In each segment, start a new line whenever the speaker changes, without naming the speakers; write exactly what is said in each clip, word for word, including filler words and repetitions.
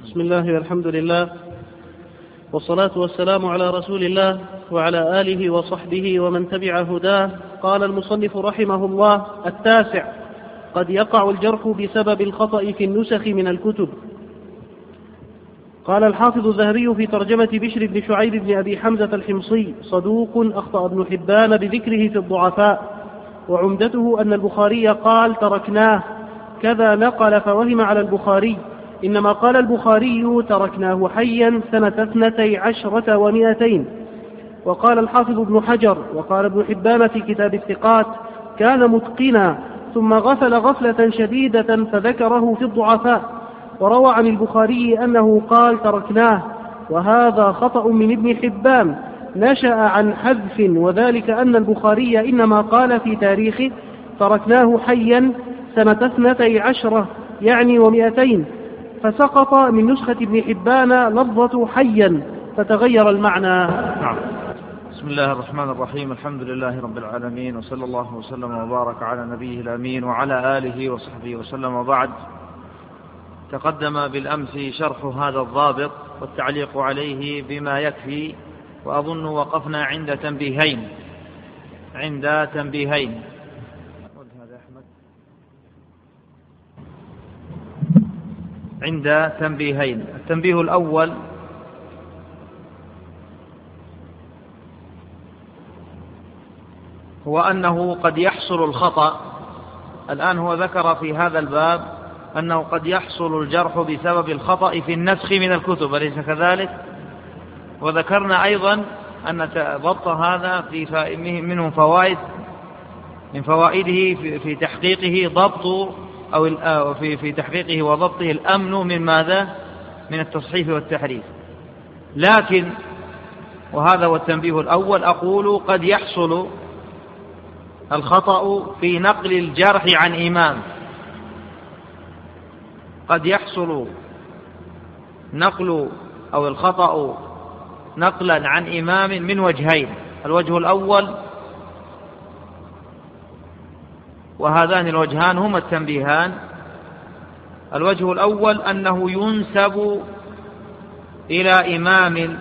بسم الله والحمد لله والصلاة والسلام على رسول الله وعلى آله وصحبه ومن تبع هداه. قال المصنف رحمه الله: التاسع: قد يقع الجرح بسبب الخطأ في النسخ من الكتب. قال الحافظ الذهبي في ترجمة بشر بن شعيب بن أبي حمزة الحمصي: صدوق أخطأ ابن حبان بذكره في الضعفاء، وعمدته أن البخاري قال تركناه، كذا نقل فوهم على البخاري، إنما قال البخاري تركناه حيا سنة اثنتي عشرة ومئتين. وقال الحافظ ابن حجر وقال ابن حبان في كتاب الثقات: كان متقنا ثم غفل غفلة شديدة فذكره في الضعفاء. وروى عن البخاري أنه قال تركناه، وهذا خطأ من ابن حبان نشأ عن حذف، وذلك أن البخاري إنما قال في تاريخه تركناه حيا سنة اثنتي عشرة يعني ومئتين، فسقط من نسخة ابن حبان لفظة حيا فتغير المعنى.
نعم. بسم الله الرحمن الرحيم، الحمد لله رب العالمين، وصلى الله وسلم وبارك على نبيه الأمين وعلى آله وصحبه وسلم. وبعد، تقدم بالأمس شرح هذا الضابط والتعليق عليه بما يكفي، وأظن وقفنا عند تنبيهين عند تنبيهين عند تنبيهين التنبيه الأول: هو أنه قد يحصل الخطأ. الآن هو ذكر في هذا الباب أنه قد يحصل الجرح بسبب الخطأ في النسخ من الكتب، أليس كذلك؟ وذكرنا أيضا أن ضبط هذا في منه فوائد، من فوائده في تحقيقه ضبط أو في في تحقيقه وضبطه الأمن من ماذا؟ من التصحيف والتحريف. لكن وهذا هو التنبيه الأول، أقول قد يحصل الخطأ في نقل الجرح عن إمام، قد يحصل نقل أو الخطأ نقلا عن إمام من وجهين. الوجه الأول، وهذان الوجهان هما التنبيهان: الوجه الأول أنه ينسب إلى إمام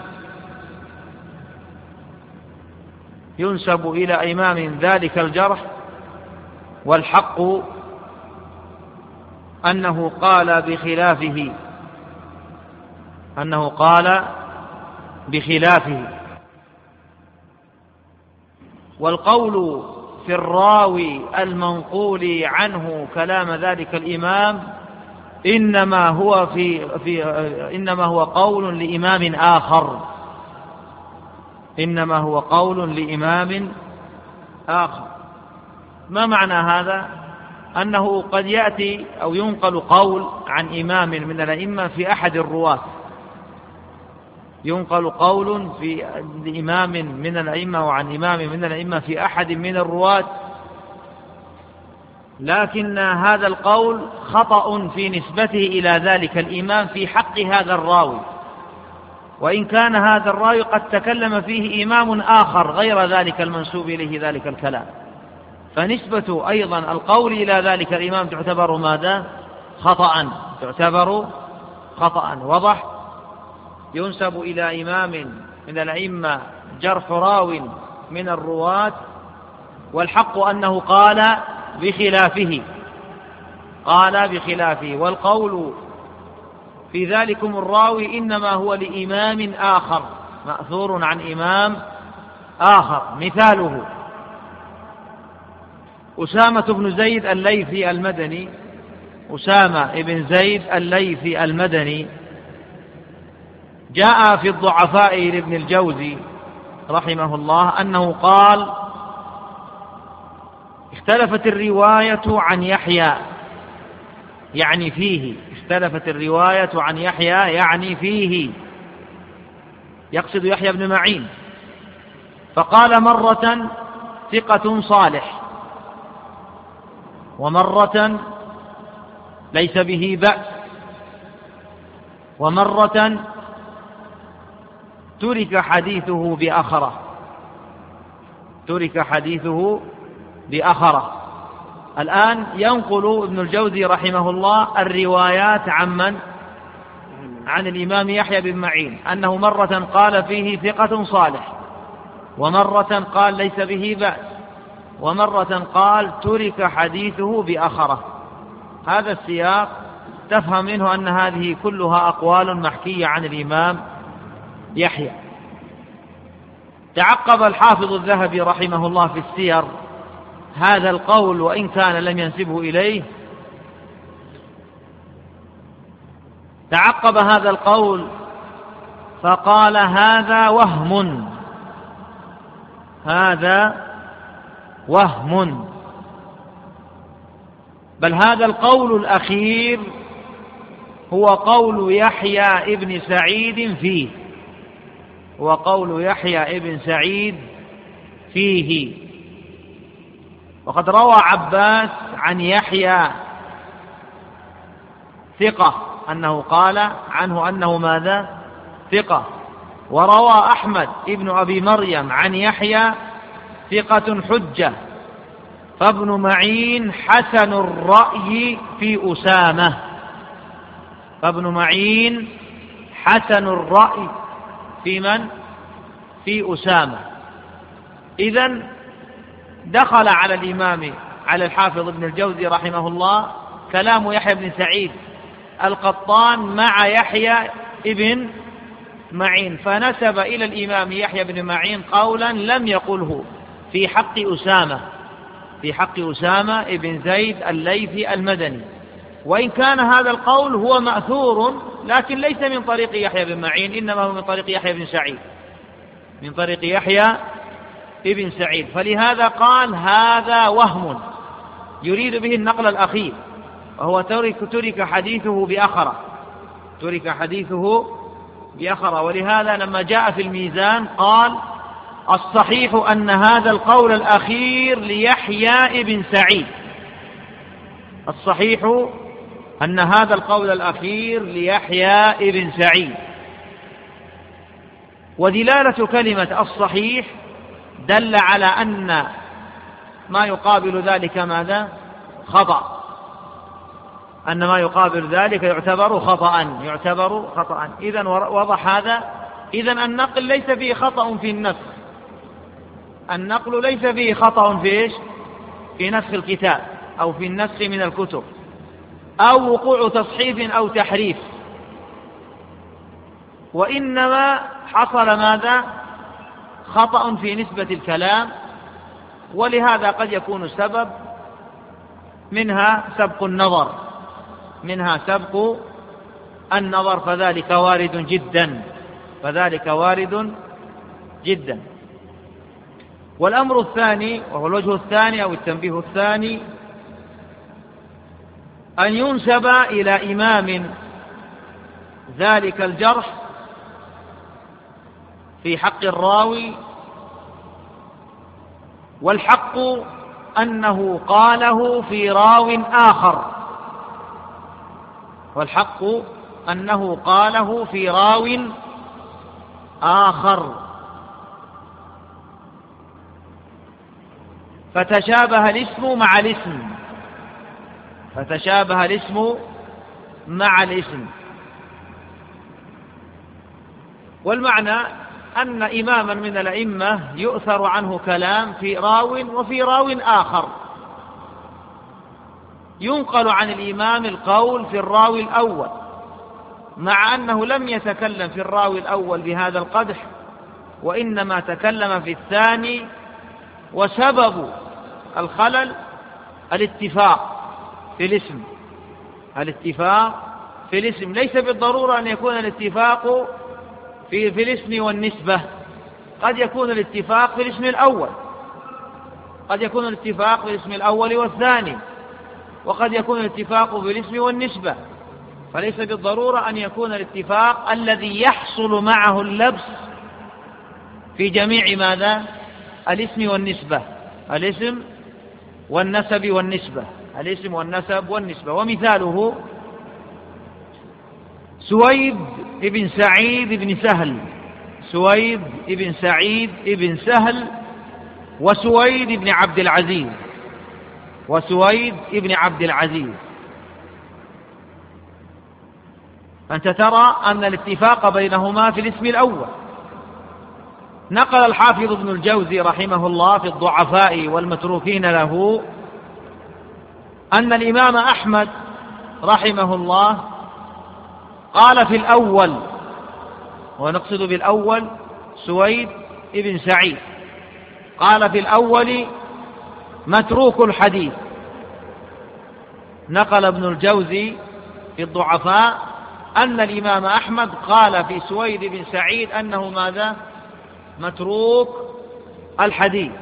ينسب إلى إمام ذلك الجرح، والحق أنه قال بخلافه أنه قال بخلافه والقول في الراوي المنقول عنه كلام ذلك الإمام إنما هو في في إنما هو قول لإمام آخر إنما هو قول لإمام آخر. ما معنى هذا؟ أنه قد يأتي أو ينقل قول عن إمام من الأئمة في أحد الرواة، ينقل قول في إمام من الأئمة وعن إمام من الأئمة في أحد من الرواة، لكن هذا القول خطأ في نسبته إلى ذلك الإمام في حق هذا الراوي، وإن كان هذا الراوي قد تكلم فيه إمام آخر غير ذلك المنسوب إليه ذلك الكلام، فنسبة أيضا القول إلى ذلك الإمام تعتبر ماذا؟ خطأ، تعتبر خطأ. وضح؟ ينسب إلى إمام من الأئمة جرح راو من الرواة، والحق أنه قال بخلافه قال بخلافه والقول في ذلكم الراوي إنما هو لإمام آخر مأثور عن إمام آخر. مثاله أسامة بن زيد الليثي المدني أسامة بن زيد الليثي المدني جاء في الضعفاء لابن الجوزي رحمه الله أنه قال: اختلفت الرواية عن يحيى يعني فيه اختلفت الرواية عن يحيى يعني فيه يقصد يحيى بن معين، فقال مرة ثقة صالح، ومرة ليس به بأس، ومرة ترك حديثه بأخره ترك حديثه بأخره. الآن ينقل ابن الجوزي رحمه الله الروايات عمن؟ عن الإمام يحيى بن معين أنه مرة قال فيه ثقة صالح، ومرة قال ليس به بأس، ومرة قال ترك حديثه بأخره. هذا السياق تفهم منه أن هذه كلها أقوال محكية عن الإمام يحيى. تعقب الحافظ الذهبي رحمه الله في السير هذا القول وإن كان لم ينسبه إليه، تعقب هذا القول فقال هذا وهم، هذا وهم، بل هذا القول الأخير هو قول يحيى ابن سعيد فيه، هو قول يحيى ابن سعيد فيه. وقد روى عباس عن يحيى ثقة أنه قال عنه أنه ماذا؟ ثقة. وروى أحمد ابن أبي مريم عن يحيى ثقة حجة، فابن معين حسن الرأي في أسامة، فابن معين حسن الرأي في من؟ في أسامة. إذن دخل على الإمام على الحافظ ابن الجوزي رحمه الله كلام يحيى بن سعيد القطان مع يحيى ابن معين، فنسب إلى الإمام يحيى بن معين قولا لم يقله في حق أسامة، في حق أسامة ابن زيد الليثي المدني، وإن كان هذا القول هو مأثور لكن ليس من طريق يحيى بن معين، إنما هو من طريق يحيى بن سعيد، من طريق يحيى ابن سعيد. فلهذا قال هذا وهم، يريد به النقل الأخير، وهو ترك, ترك حديثه بأخرة، ترك حديثه بأخرة. ولهذا لما جاء في الميزان قال الصحيح أن هذا القول الأخير ليحيى ابن سعيد، الصحيح أن هذا القول الأخير ليحيى ابن سعيد. ودلالة كلمة الصحيح دل على أن ما يقابل ذلك ماذا؟ خطأ، أن ما يقابل ذلك يعتبر خطأ، يعتبر خطأ. إذن وضح هذا. إذن النقل ليس فيه خطأ في النسخ، النقل ليس فيه خطأ في إيش؟ في نسخ الكتاب أو في النسخ من الكتب أو وقوع تصحيف أو تحريف، وإنما حصل ماذا؟ خطأ في نسبة الكلام. ولهذا قد يكون السبب منها سبق النظر، منها سبق النظر، فذلك وارد جدا، فذلك وارد جدا. والأمر الثاني وهو الوجه الثاني أو التنبيه الثاني أن ينسب إلى إمام ذلك الجرح في حق الراوي، والحق أنه قاله في راو آخر، والحق أنه قاله في راو آخر، فتشابه الاسم مع الاسم، فتشابه الاسم مع الاسم. والمعنى أن إماما من الأئمة يؤثر عنه كلام في راو وفي راو آخر، ينقل عن الإمام القول في الراوي الأول مع أنه لم يتكلم في الراوي الأول بهذا القدح، وإنما تكلم في الثاني، وسبب الخلل الاتفاق في الاسم، الاتفاق في الاسم. ليس بالضرورة أن يكون الاتفاق في, في الاسم والنسبة، قد يكون الاتفاق في الاسم الأول، قد يكون الاتفاق في الاسم الأول والثاني، وقد يكون الاتفاق في الاسم والنسبة. فليس بالضرورة أن يكون الاتفاق الذي يحصل معه اللبس في جميع ماذا؟ الاسم والنسبة، الاسم والنسب والنسبة، الاسم والنسب والنسبة. ومثاله سويد ابن سعيد ابن سهل، سويد ابن سعيد ابن سهل وسويد ابن عبد العزيز، وسويد ابن عبد العزيز. فأنت ترى أن الاتفاق بينهما في الاسم الأول. نقل الحافظ ابن الجوزي رحمه الله في الضعفاء والمتروكين له أن الإمام أحمد رحمه الله قال في الأول، ونقصد بالأول سويد ابن سعيد، قال في الأول متروك الحديث. نقل ابن الجوزي في الضعفاء أن الإمام أحمد قال في سويد بن سعيد أنه ماذا؟ متروك الحديث.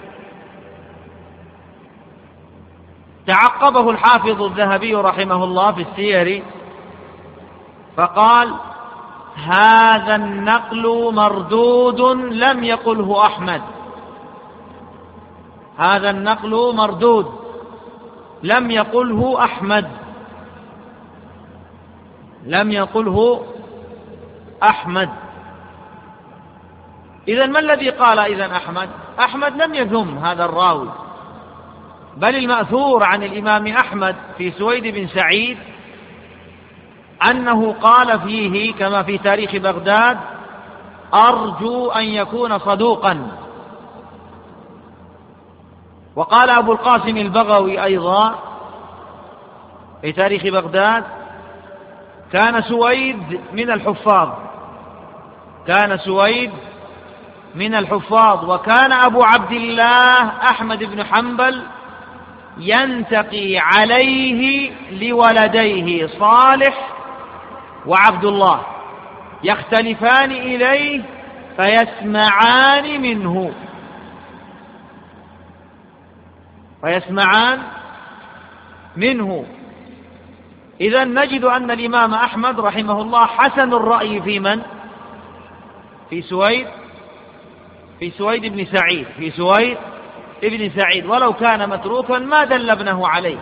تعقبه الحافظ الذهبي رحمه الله في السير فقال: هذا النقل مردود لم يقله أحمد. هذا النقل مردود لم يقله أحمد. لم يقله أحمد. إذن ما الذي قال إذن أحمد؟ أحمد لم يذم هذا الراوي، بل المأثور عن الإمام أحمد في سويد بن سعيد أنه قال فيه كما في تاريخ بغداد: أرجو أن يكون صدوقا. وقال أبو القاسم البغوي أيضا في تاريخ بغداد: كان سويد من الحفاظ. كان سويد من الحفاظ. وكان أبو عبد الله أحمد بن حنبل ينتقي عليه لولديه صالح وعبد الله، يختلفان إليه فيسمعان منه فيسمعان منه إذن نجد أن الإمام أحمد رحمه الله حسن الرأي في من؟ في سويد في سويد بن سعيد في سويد ابن سعيد، ولو كان متروكا ما دل ابنه عليه.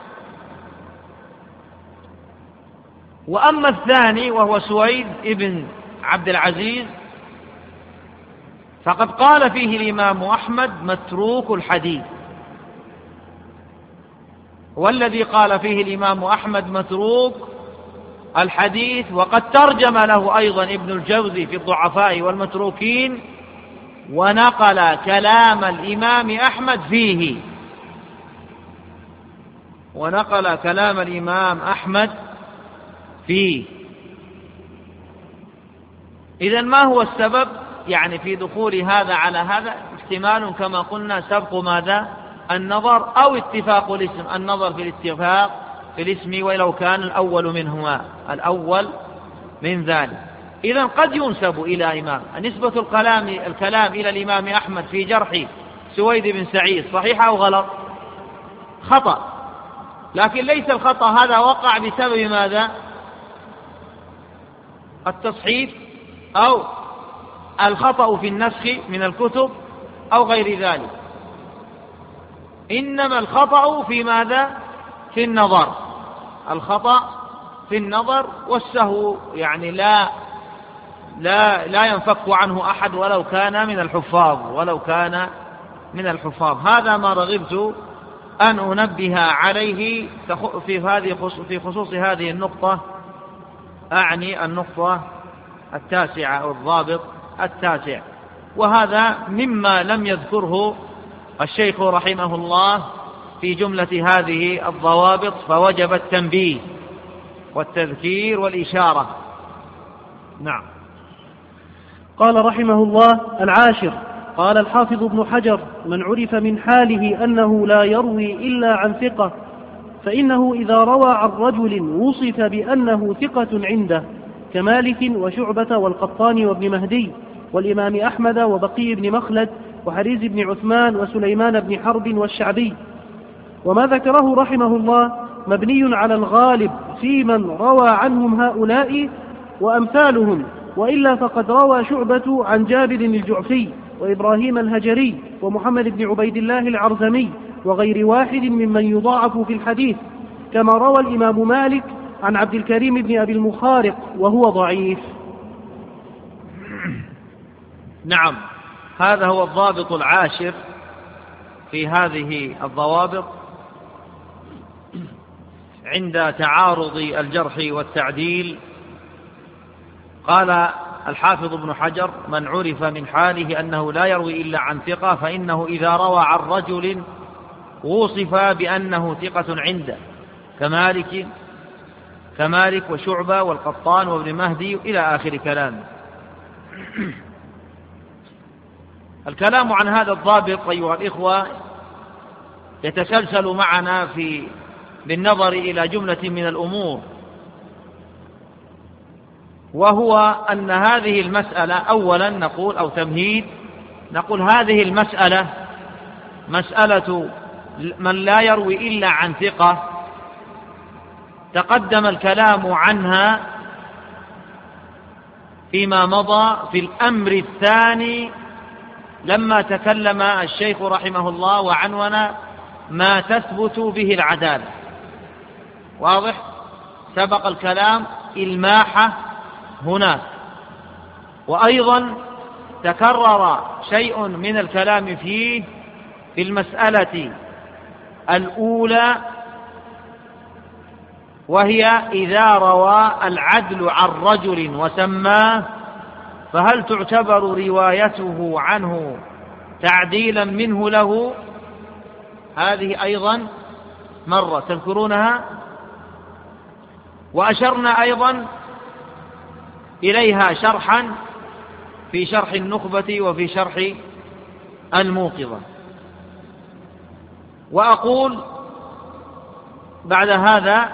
وأما الثاني وهو سويد ابن عبد العزيز فقد قال فيه الإمام أحمد متروك الحديث. والذي قال فيه الإمام أحمد متروك الحديث وقد ترجم له أيضا ابن الجوزي في الضعفاء والمتروكين، ونقل كلام الإمام أحمد فيه ونقل كلام الإمام أحمد فيه. إذن ما هو السبب يعني في دخول هذا على هذا؟ احتمال كما قلنا سبق ماذا؟ النظر، أو اتفاق الاسم، النظر في الاتفاق في الاسم ولو كان الأول منهما الأول من ذلك. إذن قد ينسب إلى إمام. نسبة الكلام الكلام إلى الإمام أحمد في جرح سويد بن سعيد صحيح أو غلط؟ خطأ. لكن ليس الخطأ هذا وقع بسبب ماذا؟ التصحيف أو الخطأ في النسخ من الكتب أو غير ذلك، إنما الخطأ في ماذا؟ في النظر. الخطأ في النظر، والسهو يعني لا لا لا ينفك عنه أحد ولو كان من الحفاظ ولو كان من الحفاظ. هذا ما رغبت أن أنبه عليه في هذه في خصوص هذه النقطة، أعني النقطة التاسعة أو الضابط التاسع. وهذا مما لم يذكره الشيخ رحمه الله في جملة هذه الضوابط، فوجب التنبيه والتذكير والإشارة. نعم.
قال رحمه الله: العاشر، قال الحافظ ابن حجر: من عرف من حاله أنه لا يروي إلا عن ثقة فإنه إذا روى عن رجل وصف بأنه ثقة عنده كمالك وشعبة والقطان وابن مهدي والإمام أحمد وبقي بن مخلد وحريز بن عثمان وسليمان بن حرب والشعبي. وما ذكره رحمه الله مبني على الغالب في من روى عنهم هؤلاء وأمثالهم، وإلا فقد روى شعبة عن جابر الجعفي وإبراهيم الهجري ومحمد بن عبيد الله العرزمي وغير واحد ممن يضاعف في الحديث، كما روى الإمام مالك عن عبد الكريم بن أبي المخارق وهو ضعيف.
نعم، هذا هو الضابط العاشر في هذه الضوابط عند تعارض الجرح والتعديل قال الحافظ ابن حجر: من عرف من حاله أنه لا يروي إلا عن ثقة فإنه إذا روى عن رجل وصف بأنه ثقة عنده كمالك كمالك وشعبة والقطان وابن مهدي إلى آخر كلام. الكلام عن هذا الضابط أيها الإخوة يتسلسل معنا في بالنظر إلى جملة من الأمور، وهو أن هذه المسألة أولا نقول أو تمهيد نقول هذه المسألة مسألة من لا يروي إلا عن ثقة تقدم الكلام عنها فيما مضى في الأمر الثاني لما تكلم الشيخ رحمه الله وعنون ما تثبت به العدالة. واضح؟ سبق الكلام إلماحة هناك، وأيضا تكرر شيء من الكلام فيه في المسألة الأولى، وهي إذا روى العدل عن رجل وسماه فهل تعتبر روايته عنه تعديلا منه له؟ هذه أيضا مرة تذكرونها، وأشرنا أيضا إليها شرحا في شرح النخبة وفي شرح الموقظة. وأقول بعد هذا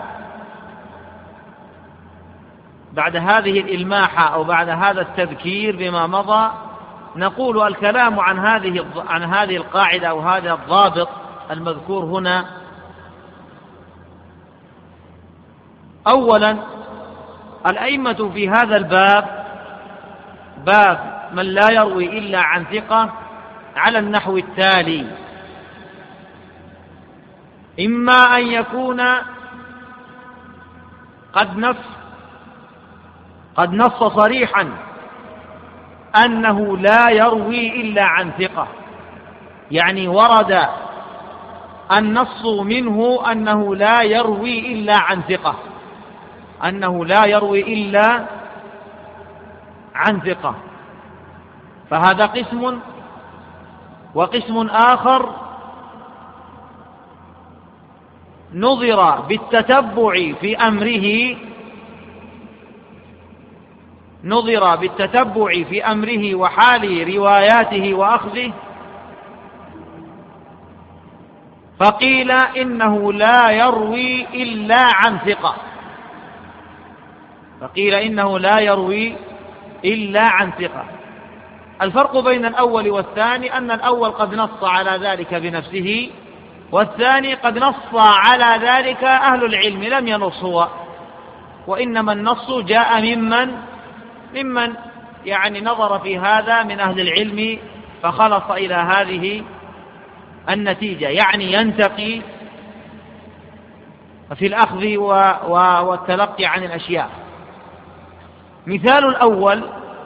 بعد هذه الإلماحة أو بعد هذا التذكير بما مضى نقول الكلام عن هذه عن هذه القاعدة أو هذا الضابط المذكور هنا. أولا الأئمة في هذا الباب باب من لا يروي إلا عن ثقة على النحو التالي: إما أن يكون قد نص قد نص صريحا أنه لا يروي إلا عن ثقة، يعني ورد النص منه أنه لا يروي إلا عن ثقة أنه لا يروي إلا عن ثقة، فهذا قسم. وقسم آخر نظر بالتتبع في أمره نظر بالتتبع في أمره وحال رواياته وأخذه فقيل إنه لا يروي إلا عن ثقة فقيل إنه لا يروي إلا عن ثقة. الفرق بين الأول والثاني أن الأول قد نص على ذلك بنفسه، والثاني قد نص على ذلك أهل العلم لم ينص هو، وإنما النص جاء ممن ممن يعني نظر في هذا من أهل العلم فخلص إلى هذه النتيجة، يعني ينتقي في الأخذ والتلقي عن الأشياء. مثال الأول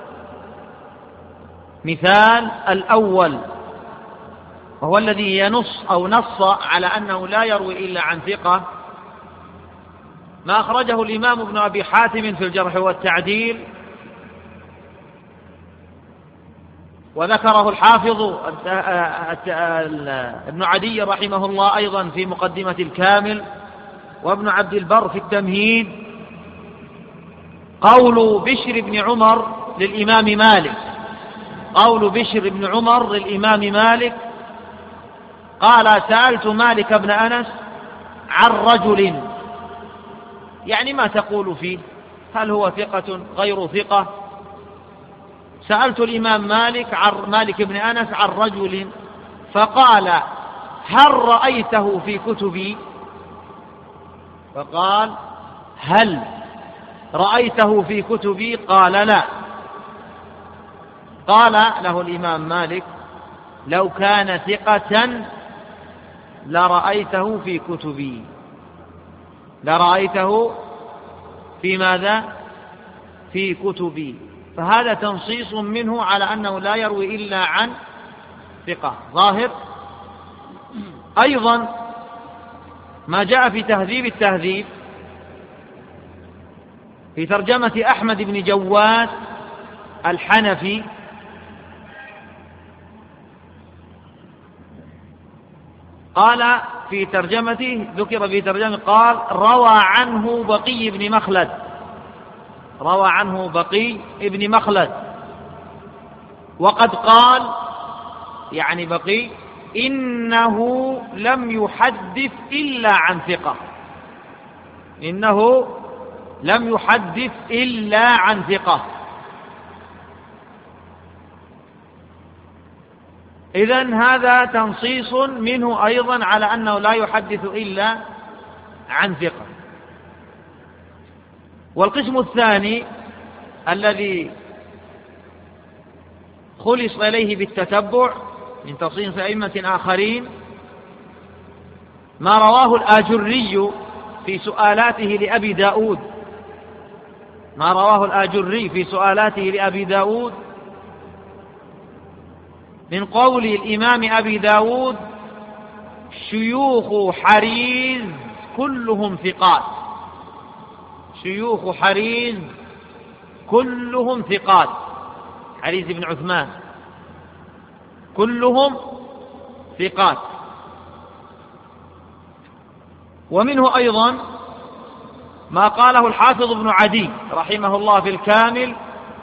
مثال الأول وهو الذي ينص أو نص على أنه لا يروي إلا عن ثقة ما أخرجه الإمام ابن أبي حاتم في الجرح والتعديل، وذكره الحافظ ابن عدي رحمه الله أيضا في مقدمة الكامل، وابن عبد البر في التمهيد، قول بشر بن عمر للإمام مالك قول بشر بن عمر للإمام مالك قال: سألت مالك بن أنس عن رجل، يعني ما تقول فيه؟ هل هو ثقة غير ثقة؟ سألت الإمام مالك عن مالك بن أنس عن رجل فقال: هل رأيته في كتبي؟ فقال: هل رأيته في كتبي؟ قال: لا. قال له الإمام مالك: لو كان ثقة لرأيته في كتبي لرأيته في ماذا؟ في كتبي. فهذا تنصيص منه على أنه لا يروي إلا عن ثقة ظاهر. أيضا ما جاء في تهذيب التهذيب في ترجمة أحمد بن جواد الحنفي قال في ترجمته، ذكر في ترجمة قال روى عنه بقي بن مخلد، روى عنه بقي بن مخلد، وقد قال يعني بقي إنه لم يحدث إلا عن ثقة، إنه لم يحدث إلا عن ثقة. إذن هذا تنصيص منه أيضا على أنه لا يحدث إلا عن ثقة. والقسم الثاني الذي خلص إليه بالتتبع من تصنيف أئمة آخرين ما رواه الآجري في سؤالاته لأبي داود، ما رواه الآجري في سؤالاته لأبي داود من قول الإمام أبي داود شيوخ حريز كلهم ثقات، شيوخ حريز كلهم ثقات، حريز بن عثمان كلهم ثقات. ومنه أيضا ما قاله الحافظ بن عدي رحمه الله في الكامل،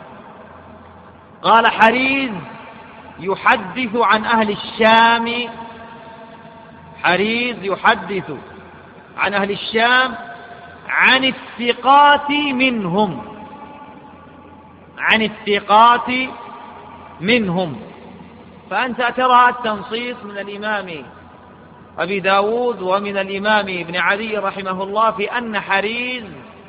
قال حريز يحدث عن أهل الشام، حريز يحدث عن أهل الشام عن الثقات منهم، عن الثقات منهم. فأنت ترى التنصيص من الإمام أبي داود ومن الإمام ابن عدي رحمه الله في أن حريز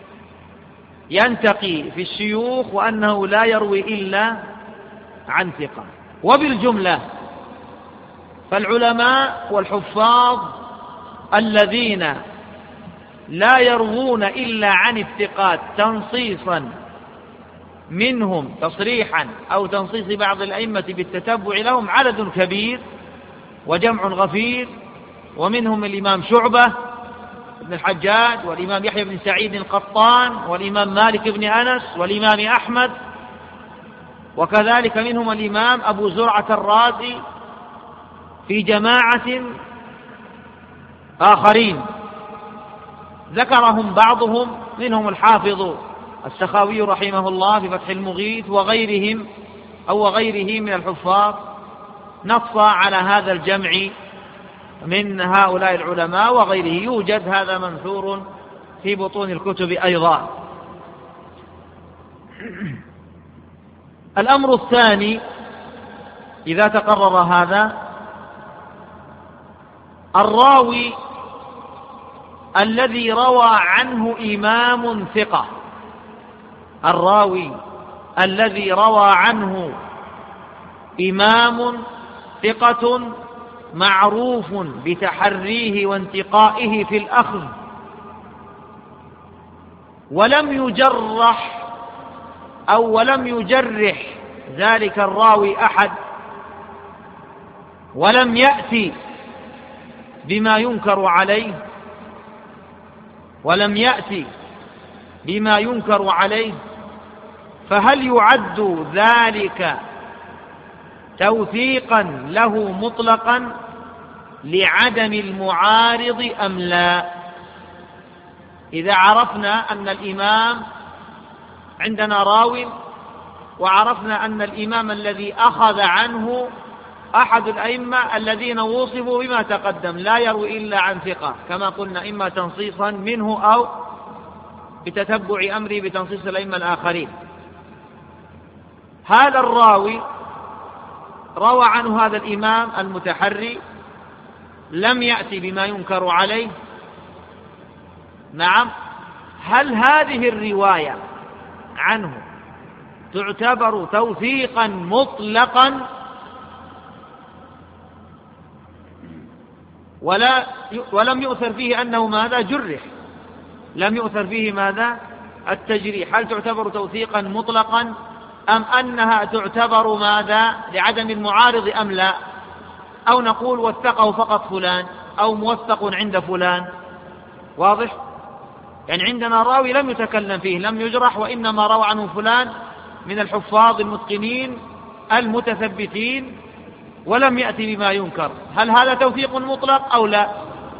ينتقي في الشيوخ وأنه لا يروي إلا عن ثقة. وبالجملة فالعلماء والحفاظ الذين لا يروون إلا عن الثقات تنصيصا منهم تصريحا أو تنصيص بعض الأئمة بالتتبع لهم عدد كبير وجمع غفير، ومنهم الإمام شعبة بن الحجاج، والإمام يحيى بن سعيد القطان، والإمام مالك بن أنس، والإمام أحمد، وكذلك منهم الإمام أبو زرعة الرازي في جماعة آخرين ذكرهم بعضهم، منهم الحافظ السخاوي رحمه الله في فتح المغيث وغيرهم أو غيره من الحفاظ نص على هذا الجمع من هؤلاء العلماء وغيره، يوجد هذا منثور في بطون الكتب أيضا. الأمر الثاني إذا تقرر هذا، الراوي الذي روى عنه إمام ثقة، الراوي الذي روى عنه إمام ثقة معروف بتحريه وانتقائه في الأخذ، ولم يجرح أو ولم يجرح ذلك الراوي أحد، ولم يأتي بما ينكر عليه، ولم يأتي بما ينكر عليه، فهل يعد ذلك توثيقا له مطلقا لعدم المعارض أم لا؟ إذا عرفنا أن الإمام عندنا راو، وعرفنا أن الإمام الذي أخذ عنه أحد الأئمة الذين وصفوا بما تقدم لا يروي إلا عن ثقة كما قلنا، إما تنصيصا منه أو بتتبع أمره بتنصيص الأئمة الآخرين. هذا الراوي روى عنه هذا الإمام المتحري، لم يأتي بما ينكر عليه، نعم، هل هذه الرواية عنه تعتبر توثيقا مطلقا ولا ولم يؤثر فيه أنه ماذا جرح، لم يؤثر فيه ماذا التجريح، هل تعتبر توثيقا مطلقا أم أنها تعتبر ماذا لعدم المعارض أم لا؟ أو نقول وثقه فقط فلان أو موثق عند فلان؟ واضح؟ يعني عندنا راوي لم يتكلم فيه، لم يجرح، وإنما روى عنه فلان من الحفاظ المتقنين المتثبتين ولم يأتي بما ينكر، هل هذا توثيق مطلق أو لا؟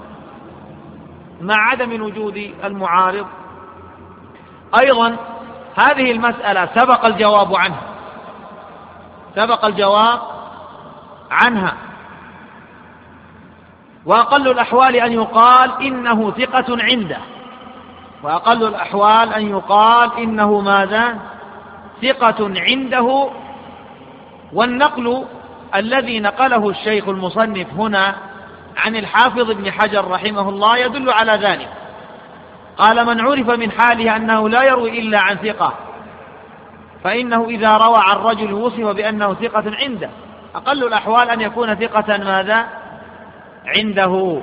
مع عدم وجود المعارض. أيضا هذه المسألة سبق الجواب عنها سبق الجواب عنها وأقل الأحوال أن يقال إنه ثقة عنده، وأقل الأحوال أن يقال إنه ماذا؟ ثقة عنده. والنقل الذي نقله الشيخ المصنف هنا عن الحافظ ابن حجر رحمه الله يدل على ذلك. قال: من عرف من حاله أنه لا يروي إلا عن ثقة فإنه إذا روى عن رجل وصف بأنه ثقة عنده. أقل الأحوال أن يكون ثقة ماذا؟ عنده.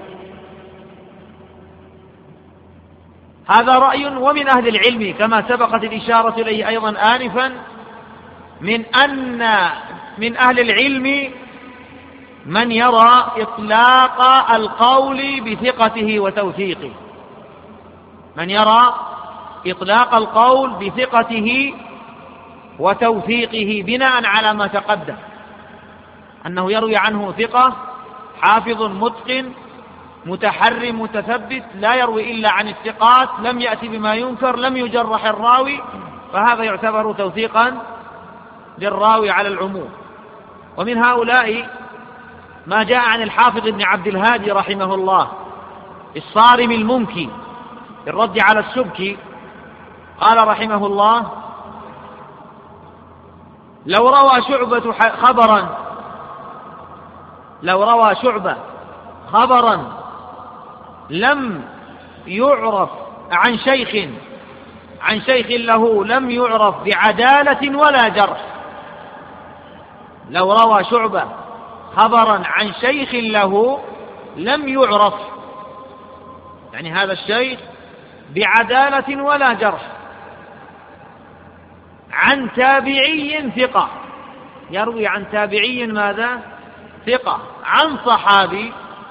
هذا رأي ومن أهل العلم كما سبقت الإشارة إليه أيضا آنفا، من أن من أهل العلم من يرى إطلاق القول بثقته وتوثيقه، من يرى إطلاق القول بثقته وتوثيقه بناء على ما تقدم، أنه يروي عنه ثقة حافظ متقن متحري متثبت لا يروي إلا عن الثقات، لم يأتي بما ينكر، لم يجرح الراوي، فهذا يعتبر توثيقا للراوي على العموم. ومن هؤلاء ما جاء عن الحافظ ابن عبد الهادي رحمه الله الصارم الممكي في الرد على السبكي، قال رحمه الله: لو روى شعبة خبرا لو روى شعبة خبرا لم يعرف عن شيخ عن شيخ له لم يعرف بعدالة ولا جرح، لو روى شعبة خبرا عن شيخ له لم يعرف، يعني هذا الشيخ بعدالة ولا جرح، عن تابعي ثقة، يروي عن تابعي ماذا؟ ثقة، عن صحابي،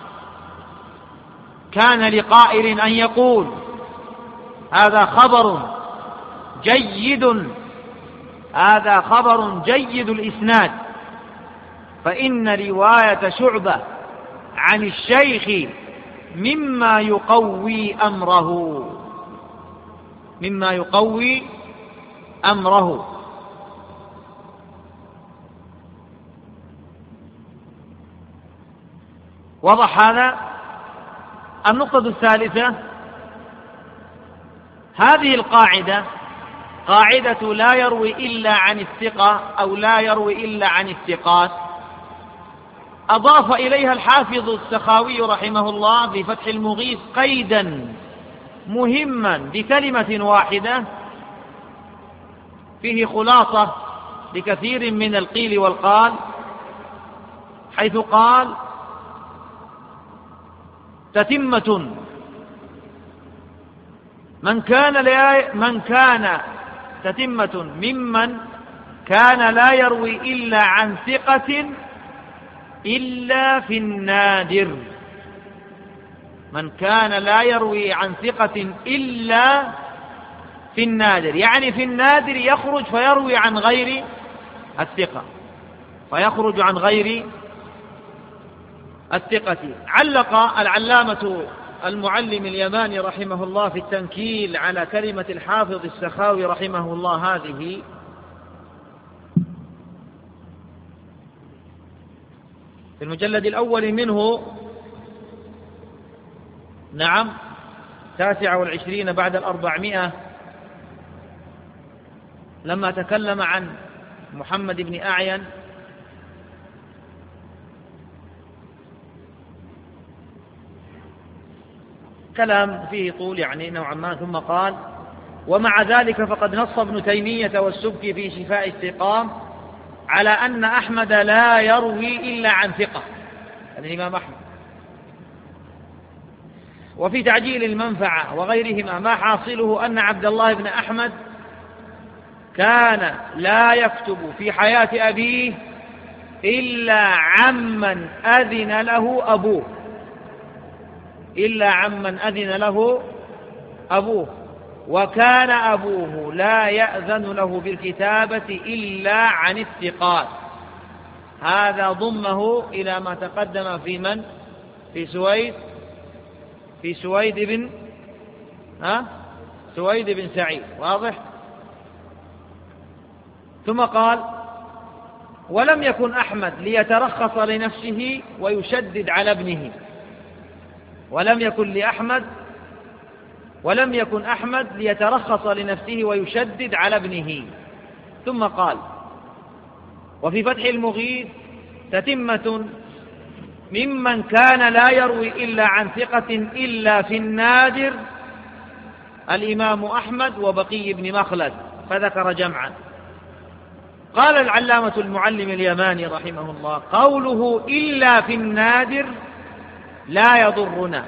كان لقائل أن يقول هذا خبر جيد هذا خبر جيد الإسناد، فإن رواية شعبة عن الشيخ مما يقوي أمره مما يقوي أمره وضح هذا؟ النقطة الثالثة، هذه القاعدة قاعدة لا يروي إلا عن الثقة أو لا يروي إلا عن الثقات، أضاف إليها الحافظ السخاوي رحمه الله بفتح المغيث قيدا مهما بكلمة واحدة فيه خلاصة لكثير من القيل والقال، حيث قال: تتمة من كان لا من كان تتمة ممن كان لا يروي إلا عن ثقة إلا في النادر، من كان لا يروي عن ثقة إلا في النادر، يعني في النادر يخرج فيروي عن غير الثقة فيخرج عن غير الثقة. علق العلامة المعلم اليماني رحمه الله في التنكيل على كلمة الحافظ السخاوي رحمه الله هذه: في المجلد الأول منه، نعم، تاسع والعشرين بعد الأربعمائة، لما تكلم عن محمد بن أعين كلام فيه طول يعني نوعا ما، ثم قال: ومع ذلك فقد نص ابن تيمية والسبكي في شفاء السقام على أن أحمد لا يروي إلا عن ثقة، يعني الإمام أحمد، وفي تعجيل المنفعة وغيرهما ما حاصله أن عبد الله بن أحمد كان لا يكتب في حياة أبيه إلا عمن أذن له أبوه إلا عمن أذن له أبوه وكان أبوه لا يأذن له بالكتابة إلا عن الثقات. هذا ضمه إلى ما تقدم في من؟ في سويد في سويد بن ها سويد بن سعيد. واضح؟ ثم قال: ولم يكن أحمد ليترخص لنفسه ويشدد على ابنه. ولم يكن لأحمد ولم يكن أحمد ليترخص لنفسه ويشدد على ابنه. ثم قال: وفي فتح المغيث تتمة: ممن كان لا يروي إلا عن ثقة إلا في النادر الإمام أحمد وبقي بن مخلد، فذكر جمعا. قال العلامة المعلم اليماني رحمه الله: قوله إلا في النادر لا يضرنا،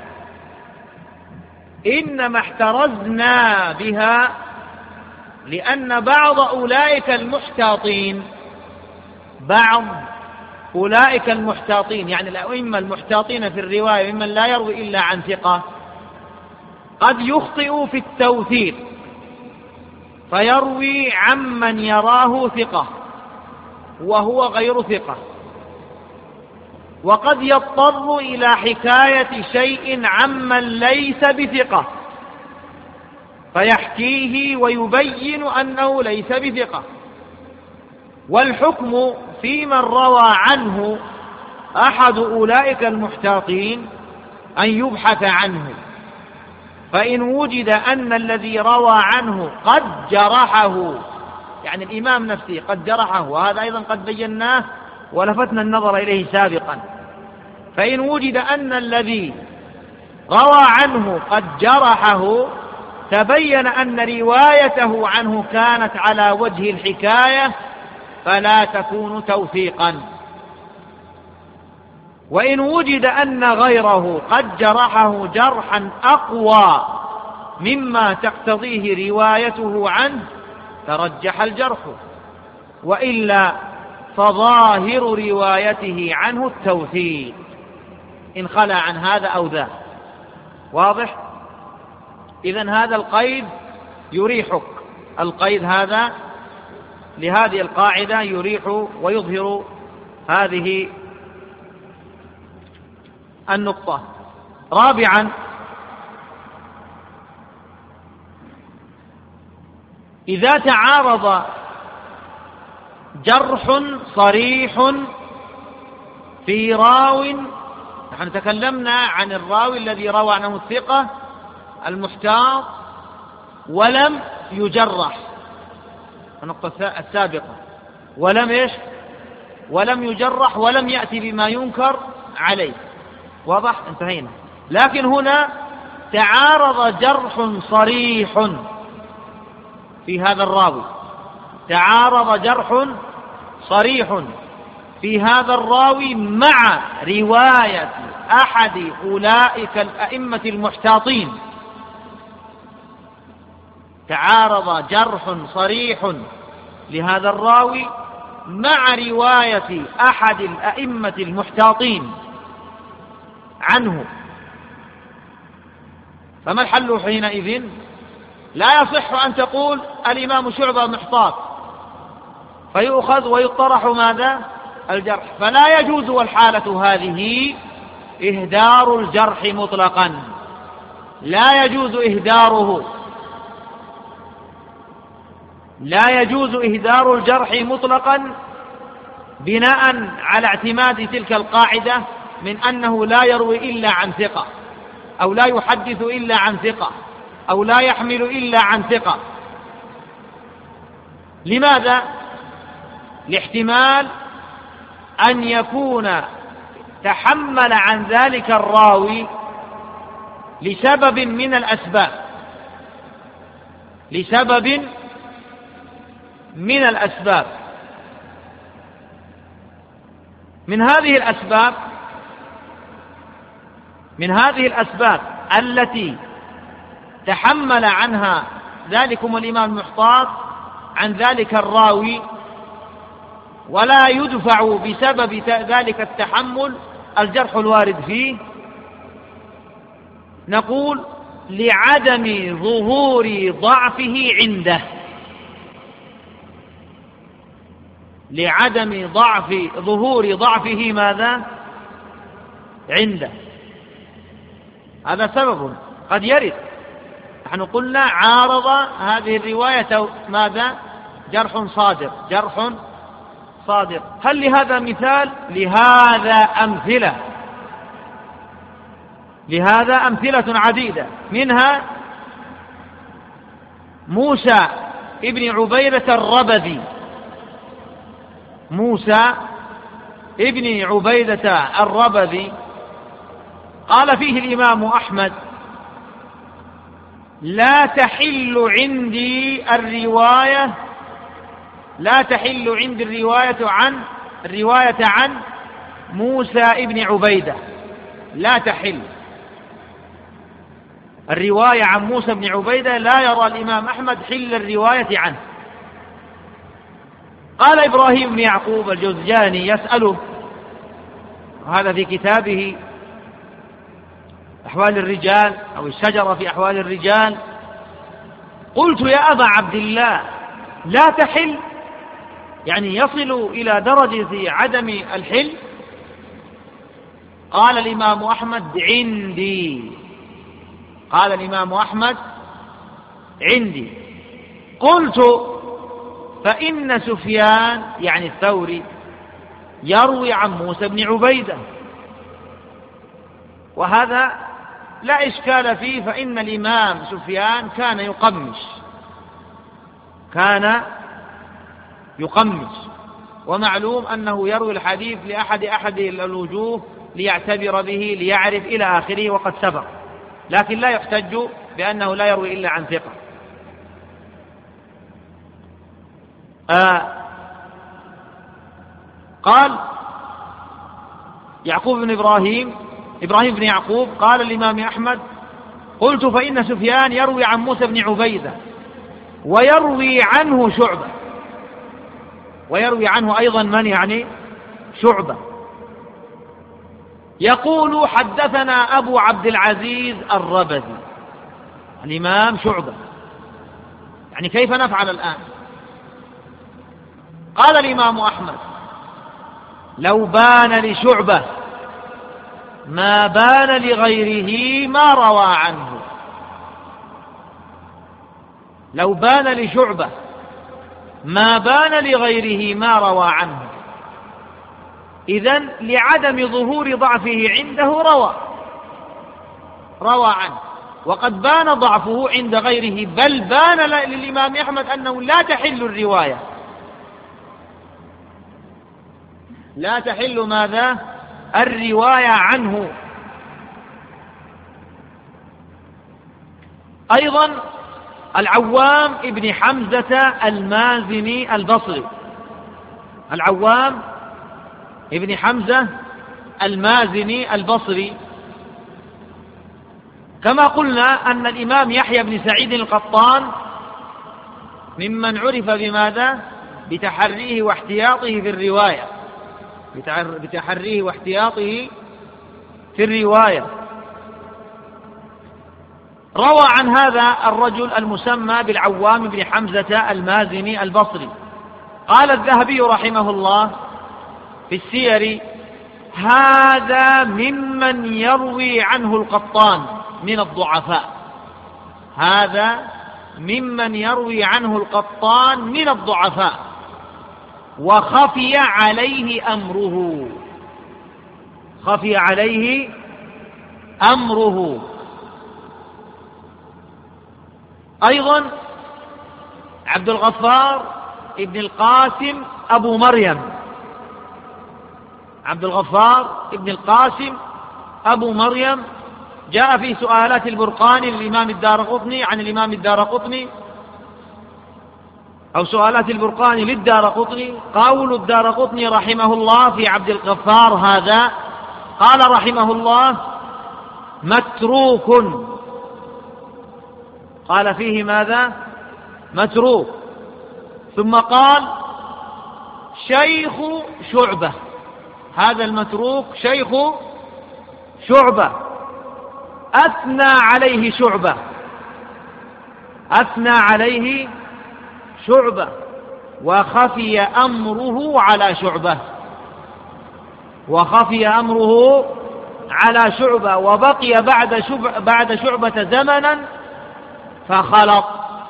إنما احترزنا بها لأن بعض أولئك المحتاطين بعض أولئك المحتاطين يعني الأئمة المحتاطين في الرواية ممن لا يروي إلا عن ثقة قد يخطئ في التوثيق فيروي عمن يراه ثقة وهو غير ثقة، وقد يضطر إلى حكاية شيء عمن ليس بثقة فيحكيه ويبين أنه ليس بثقة. والحكم في من روى عنه أحد أولئك المحتاطين أن يبحث عنه، فإن وجد أن الذي روى عنه قد جرحه، يعني الإمام نفسه قد جرحه، وهذا أيضا قد بيناه ولفتنا النظر إليه سابقا، فإن وجد أن الذي روى عنه قد جرحه تبين أن روايته عنه كانت على وجه الحكاية فلا تكون توثيقا. وإن وجد أن غيره قد جرحه جرحا أقوى مما تقتضيه روايته عنه ترجح الجرح، وإلا فظاهر روايته عنه التوثيق إن خلا عن هذا أو ذا. واضح؟ إذن هذا القيد يريحك، القيد هذا لهذه القاعدة يريح ويظهر هذه النقطة. رابعا: إذا تعارض جرح صريح في راو، نحن تكلمنا عن الراوي الذي روى عنه الثقة المحتاط ولم يجرح، النقطة السابقة، ولم إيش ولم يجرح ولم يأتي بما ينكر عليه. واضح؟ انتهينا. لكن هنا تعارض جرح صريح في هذا الراوي، تعارض جرح صريح في هذا الراوي مع رواية أحد أولئك الأئمة المحتاطين. تعارض جرح صريح لهذا الراوي مع رواية أحد الأئمة المحتاطين عنه، فما الحل حينئذ؟ لا يصح أن تقول الإمام شعبة محتاط فيؤخذ ويطرح ماذا؟ الجرح، فلا يجوز والحالة هذه إهدار الجرح مطلقا، لا يجوز إهداره، لا يجوز إهدار الجرح مطلقا بناء على اعتماد تلك القاعدة من أنه لا يروي إلا عن ثقة، أو لا يحدث إلا عن ثقة، أو لا يحمل إلا عن ثقة. لماذا؟ لاحتمال أن يكون تحمل عن ذلك الراوي لسبب من الأسباب لسبب من الأسباب من هذه الأسباب من هذه الأسباب التي تحمل عنها ذلكم الإمام المحتاط عن ذلك الراوي، ولا يدفع بسبب ذلك التحمل الجرح الوارد فيه. نقول لعدم ظهور ضعفه عنده، لعدم ضعف ظهور ضعفه ماذا عنده. هذا سبب قد يرد. نحن قلنا عارض هذه الرواية ماذا جرح صادق، جرح صادق. هل لهذا مثال؟ لهذا أمثلة، لهذا أمثلة عديدة، منها موسى ابن عبيدة الربذي. موسى ابن عبيدة الربذي قال فيه الإمام أحمد: لا تحل عندي الرواية لا تحل عندي الرواية عن الرواية عن موسى ابن عبيدة، لا تحل الرواية عن موسى بن عبيدة، لا يرى الإمام أحمد حل الرواية عنه. قال إبراهيم بن يعقوب الجوزجاني يسأله، وهذا في كتابه أحوال الرجال أو الشجرة في أحوال الرجال: قلت يا أبا عبد الله لا تحل، يعني يصل إلى درجة عدم الحل؟ قال الإمام أحمد: عندي. قال الإمام أحمد: عندي. قلت: فإن سفيان يعني الثوري يروي عن موسى بن عبيدة، وهذا لا إشكال فيه، فإن الإمام سفيان كان يقمش كان يقمش ومعلوم أنه يروي الحديث لأحد أحد الوجوه ليعتبر به ليعرف إلى آخره، وقد سبق، لكن لا يحتج بأنه لا يروي إلا عن ثقة. آه قال يعقوب بن إبراهيم إبراهيم بن يعقوب قال الإمام أحمد: قلت فإن سفيان يروي عن موسى بن عبيدة ويروي عنه شعبة، ويروي عنه أيضا من يعني شعبة، يقول حدثنا أبو عبد العزيز الربذي، الإمام شعبة، يعني كيف نفعل الآن؟ قال الإمام أحمد: لو بان لشعبة ما بان لغيره ما روى عنه. لو بان لشعبة ما بان لغيره ما روى عنه، إذن لعدم ظهور ضعفه عنده روى روى عنه، وقد بان ضعفه عند غيره، بل بان للإمام أحمد أنه لا تحل الرواية، لا تحل ماذا الرواية عنه. أيضا العوام ابن حمزة المازني البصري، العوام ابن حمزة المازني البصري، كما قلنا أن الإمام يحيى بن سعيد القطان ممن عرف بماذا بتحريه واحتياطه في الرواية بتحريه واحتياطه في الرواية روى عن هذا الرجل المسمى بالعوام بن حمزة المازني البصري. قال الذهبي رحمه الله في السير: هذا ممن يروي عنه القطان من الضعفاء، هذا ممن يروي عنه القطان من الضعفاء، وخفي عليه أمره خفي عليه أمره. أيضا عبد الغفار ابن القاسم أبو مريم، عبد الغفار ابن القاسم أبو مريم جاء في سؤالات البرقاني للإمام الدارقطني عن الإمام الدارقطني، أو سؤالات البرقاني للدارقطني، قول الدارقطني رحمه الله في عبد الغفار هذا، قال رحمه الله: متروك، قال فيه ماذا متروك، ثم قال شيخ شعبة، هذا المتروك شيخ شعبة، أثنى عليه شعبة أثنى عليه شعبة وخفي أمره على شعبة وخفي أمره على شعبة وبقي بعد شعبة, بعد شعبة زمنا فخلط.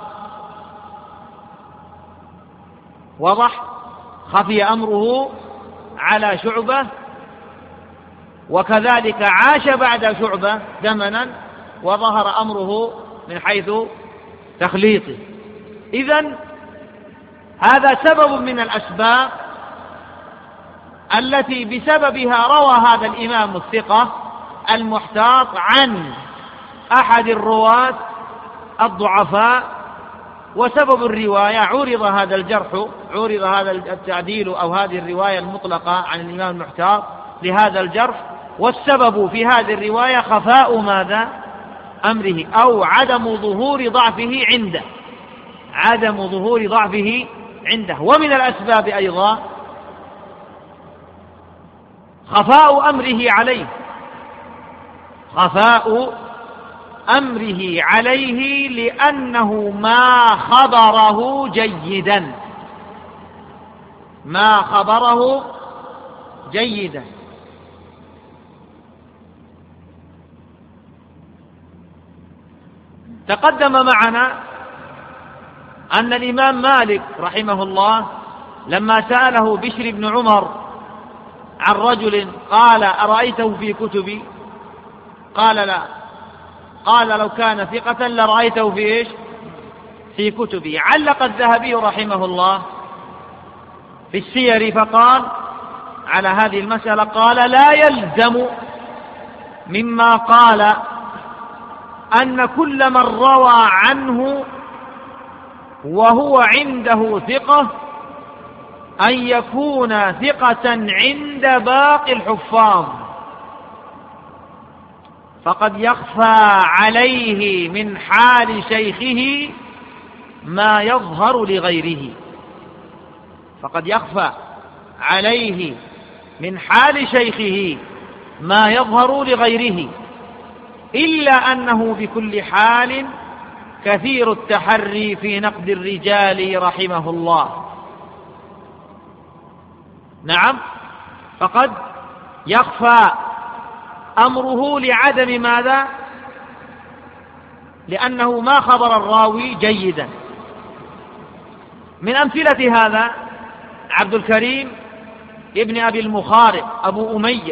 واضح؟ خفي أمره على شعبة وكذلك عاش بعد شعبة زمنا وظهر أمره من حيث تخليطه. إذن هذا سبب من الأسباب التي بسببها روى هذا الإمام الثقة المحتاط عن أحد الرواة الضعفاء، وسبب الرواية عرض هذا الجرح، عرض هذا التعديل أو هذه الرواية المطلقة عن الإمام المحتاط لهذا الجرح، والسبب في هذه الرواية خفاء ماذا؟ أمره أو عدم ظهور ضعفه عنده عدم ظهور ضعفه عنده. ومن الأسباب أيضا خفاء أمره عليه خفاء أمره عليه لأنه ما خبره جيدا ما خبره جيدا تقدم معنا أن الإمام مالك رحمه الله لما سأله بشر بن عمر عن رجل قال أرأيته في كتبي؟ قال لا. قال لو كان ثقة لرأيته في إيش؟ في كتبي. علق الذهبي رحمه الله في السير فقال على هذه المسألة قال لا يلزم مما قال أن كل من روى عنه وهو عنده ثقة أن يكون ثقة عند باقي الحفاظ، فقد يخفى عليه من حال شيخه ما يظهر لغيره فقد يخفى عليه من حال شيخه ما يظهر لغيره إلا أنه بكل حال كثير التحري في نقد الرجال رحمه الله. نعم، فقد يخفى أمره لعدم ماذا؟ لأنه ما خبر الراوي جيدا. من أمثلة هذا عبد الكريم ابن أبي المخارق أبو أمية،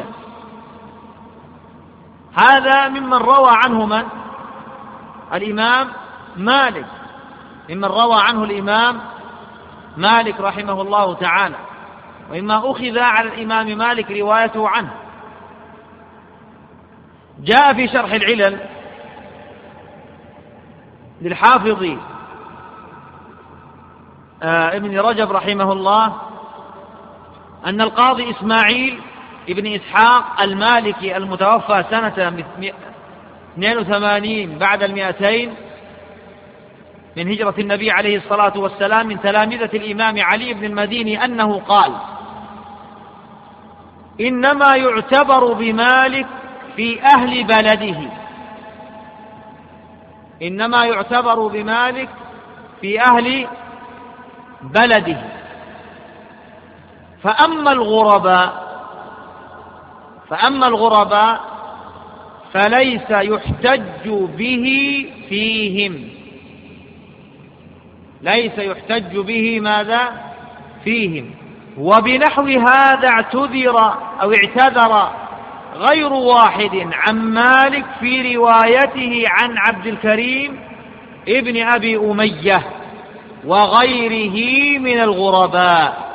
هذا ممن روى عنه من؟ الإمام مالك ممن روى عنه الإمام مالك رحمه الله تعالى، ومما أخذ على الإمام مالك روايته عنه. جاء في شرح العلل للحافظ آه ابن رجب رحمه الله أن القاضي إسماعيل ابن إسحاق المالكي المتوفى سنة اثنين وثمانين بعد المئتين من هجرة النبي عليه الصلاة والسلام من تلامذة الإمام علي بن المديني أنه قال إنما يعتبر بمالك في أهل بلده إنما يعتبر بمالك في أهل بلده فأما الغرباء فأما الغرباء فليس يحتج به فيهم ليس يحتج به ماذا؟ فيهم. وبنحو هذا اعتذر أو اعتذر غير واحد عن مالك في روايته عن عبد الكريم ابن أبي أمية وغيره من الغرباء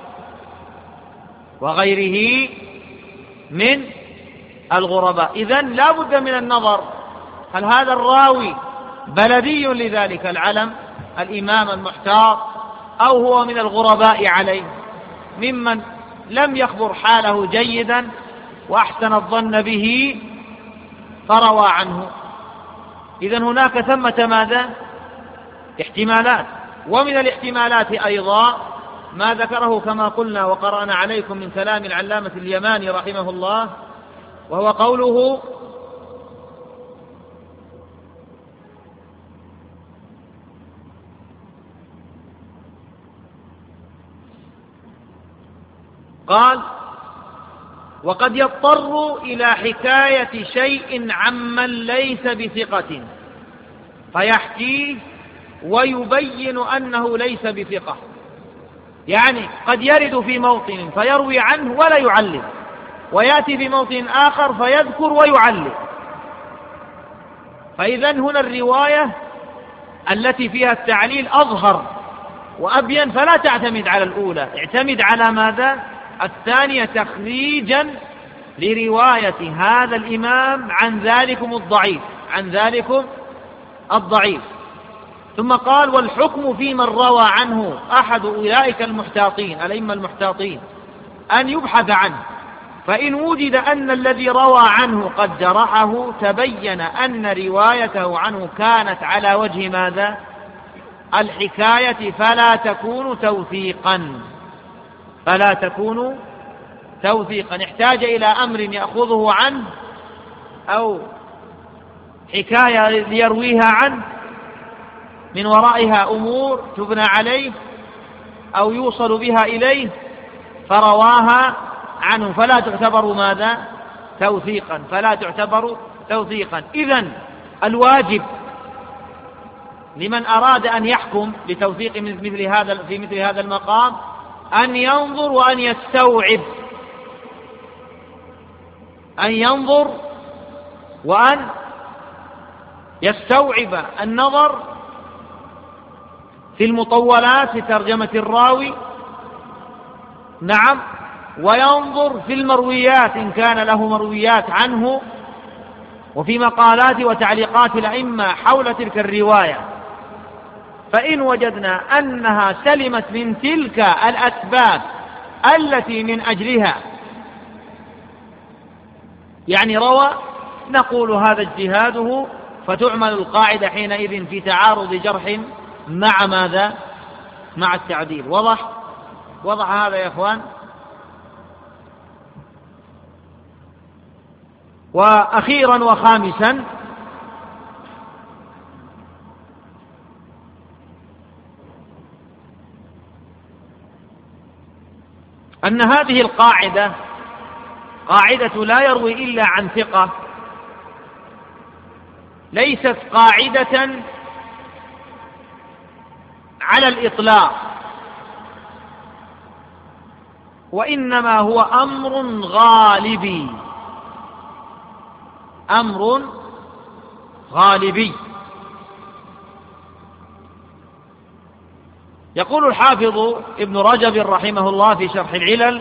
وغيره من الغرباء. إذن لا بد من النظر، هل هذا الراوي بلدي لذلك العلم الإمام المحتاط أو هو من الغرباء عليه ممن لم يخبر حاله جيدا وأحسن الظن به فروى عنه. إذن هناك ثمة ماذا؟ احتمالات. ومن الاحتمالات أيضا ما ذكره كما قلنا وقرأنا عليكم من كلام العلامة اليماني رحمه الله، وهو قوله قال: وقد يضطر إلى حكاية شيء عمن ليس بثقة فيحكيه ويبين أنه ليس بثقة. يعني قد يرد في موطن فيروي عنه ولا يعلم، ويأتي في موطن آخر فيذكر ويعلم. فإذن هنا الرواية التي فيها التعليل أظهر وأبين، فلا تعتمد على الأولى، اعتمد على ماذا؟ الثانية، تخريجا لرواية هذا الإمام عن ذلكم الضعيف عن ذلكم الضعيف. ثم قال: والحكم في من روى عنه أحد أولئك المحتاطين، الأئمة المحتاطين، أن يبحث عنه، فإن وجد أن الذي روى عنه قد جرحه تبين أن روايته عنه كانت على وجه ماذا؟ الحكاية، فلا تكون توثيقا فلا تكون توثيقا احتاج إلى أمر يأخذه عنه أو حكاية ليرويها عنه من ورائها أمور تبنى عليه أو يوصل بها إليه فرواها عنه، فلا تعتبر ماذا؟ توثيقا فلا تعتبر توثيقا. إذن الواجب لمن أراد أن يحكم بتوثيق مثل هذا في مثل هذا المقام أن ينظر وأن يستوعب أن ينظر وأن يستوعب النظر في المطولات في ترجمة الراوي، نعم، وينظر في المرويات إن كان له مرويات عنه، وفي مقالات وتعليقات الأئمة حول تلك الرواية. فإن وجدنا أنها سلمت من تلك الأسباب التي من أجلها يعني روى، نقول هذا اجتهاده، فتعمل القاعدة حينئذ في تعارض جرح مع ماذا؟ مع التعديل. وضح وضح هذا يا إخوان. وأخيرا وخامسا، أن هذه القاعدة قاعدة لا يروي إلا عن ثقة ليست قاعدة على الإطلاق، وإنما هو أمر غالبي أمر غالبي. يقول الحافظ ابن رجب رحمه الله في شرح العلل: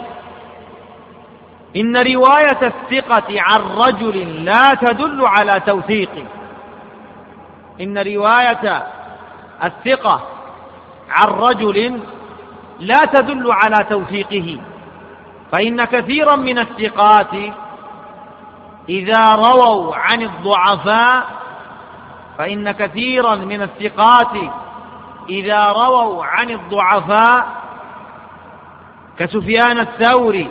إن رواية الثقة عن رجل لا تدل على توثيقه إن رواية الثقة عن رجل لا تدل على توثيقه، فإن كثيرا من الثقات إذا رووا عن الضعفاء فإن كثيرا من الثقات إذا رووا عن الضعفاء كسفيان الثوري،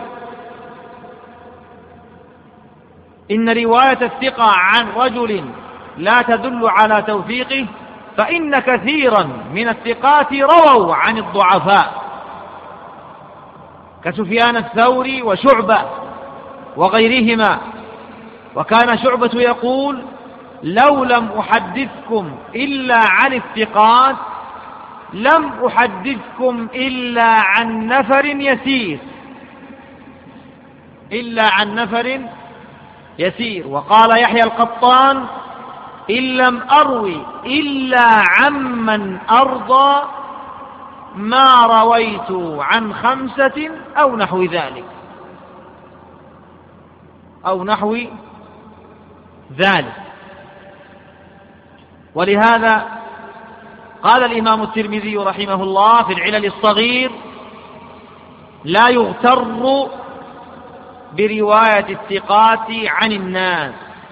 إن رواية الثقة عن رجل لا تدل على توثيقه، فإن كثيرا من الثقات رووا عن الضعفاء كسفيان الثوري وشعبة وغيرهما. وكان شعبة يقول: لو لم أحدثكم إلا عن الثقات لم أحدثكم إلا عن نفر يسير إلا عن نفر يسير. وقال يحيى القطان: إن لم أروي إلا عمن أرضى ما رويت عن خمسة أو نحو ذلك أو نحو ذلك. ولهذا قال الإمام الترمذي رحمه الله في العلل الصغير: لا يغتر برواية الثقات عن الناس.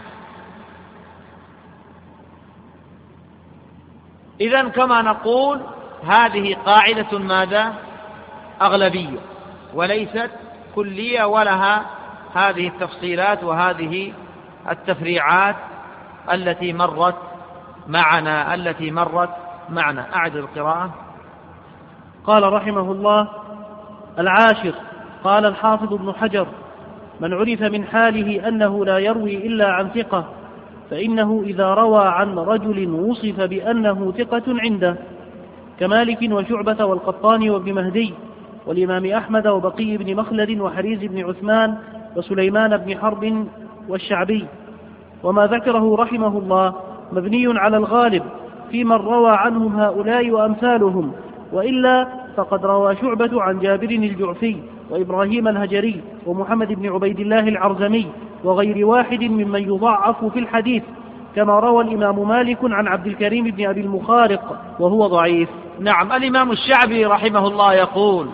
إذن كما نقول هذه قاعدة ماذا؟ أغلبية وليست كلية، ولها هذه التفصيلات وهذه التفريعات التي مرت معنا التي مرت معنا أعد القراءة.
قال رحمه الله: العاشر قال الحافظ ابن حجر: من عرف من حاله أنه لا يروي إلا عن ثقة فإنه إذا روى عن رجل وصف بأنه ثقة عنده، كمالك وشعبة والقطان وابن مهدي والإمام أحمد وبقي بن مخلد وحريز بن عثمان وسليمان بن حرب والشعبي. وما ذكره رحمه الله مبني على الغالب في من روى عنهم هؤلاء وأمثالهم، وإلا فقد روى شعبة عن جابر الجعفي وإبراهيم الهجري ومحمد بن عبيد الله العرزمي وغير واحد ممن يضعف في الحديث، كما روى الإمام مالك عن عبد الكريم بن أبي المخارق وهو ضعيف.
نعم. الإمام الشعبي رحمه الله يقول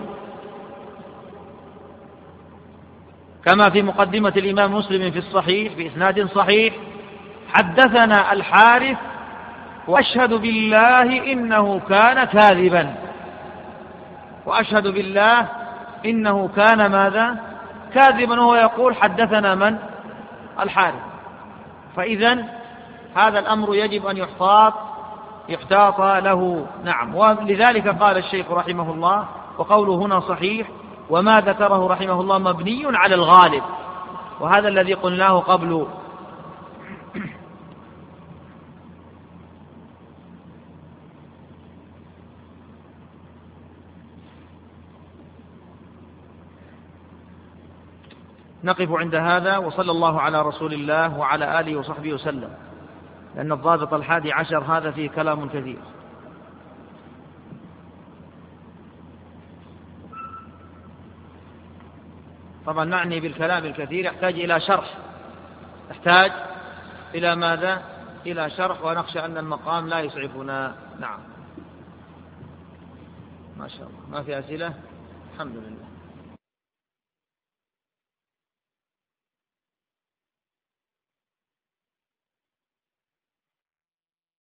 كما في مقدمة الإمام مسلم في الصحيح بإسناد صحيح: حدثنا الحارث وأشهد بالله إنه كان كاذبا. وأشهد بالله إنه كان ماذا؟ كاذبا. وهو يقول حدثنا من؟ الحارث. فإذن هذا الأمر يجب أن يحتاط يحتاط له. نعم. ولذلك قال الشيخ رحمه الله، وقوله هنا صحيح، وما ذكره رحمه الله مبني على الغالب، وهذا الذي قلناه قبل. نقف عند هذا، وصلى الله على رسول الله وعلى آله وصحبه وسلم، لأن الضابط الحادي عشر هذا فيه كلام كثير. طبعا نعني بالكلام الكثير يحتاج إلى شرح، يحتاج إلى ماذا؟ إلى شرح، ونخشى أن المقام لا يسعفنا. نعم. ما شاء الله. ما في أسئلة؟ الحمد لله.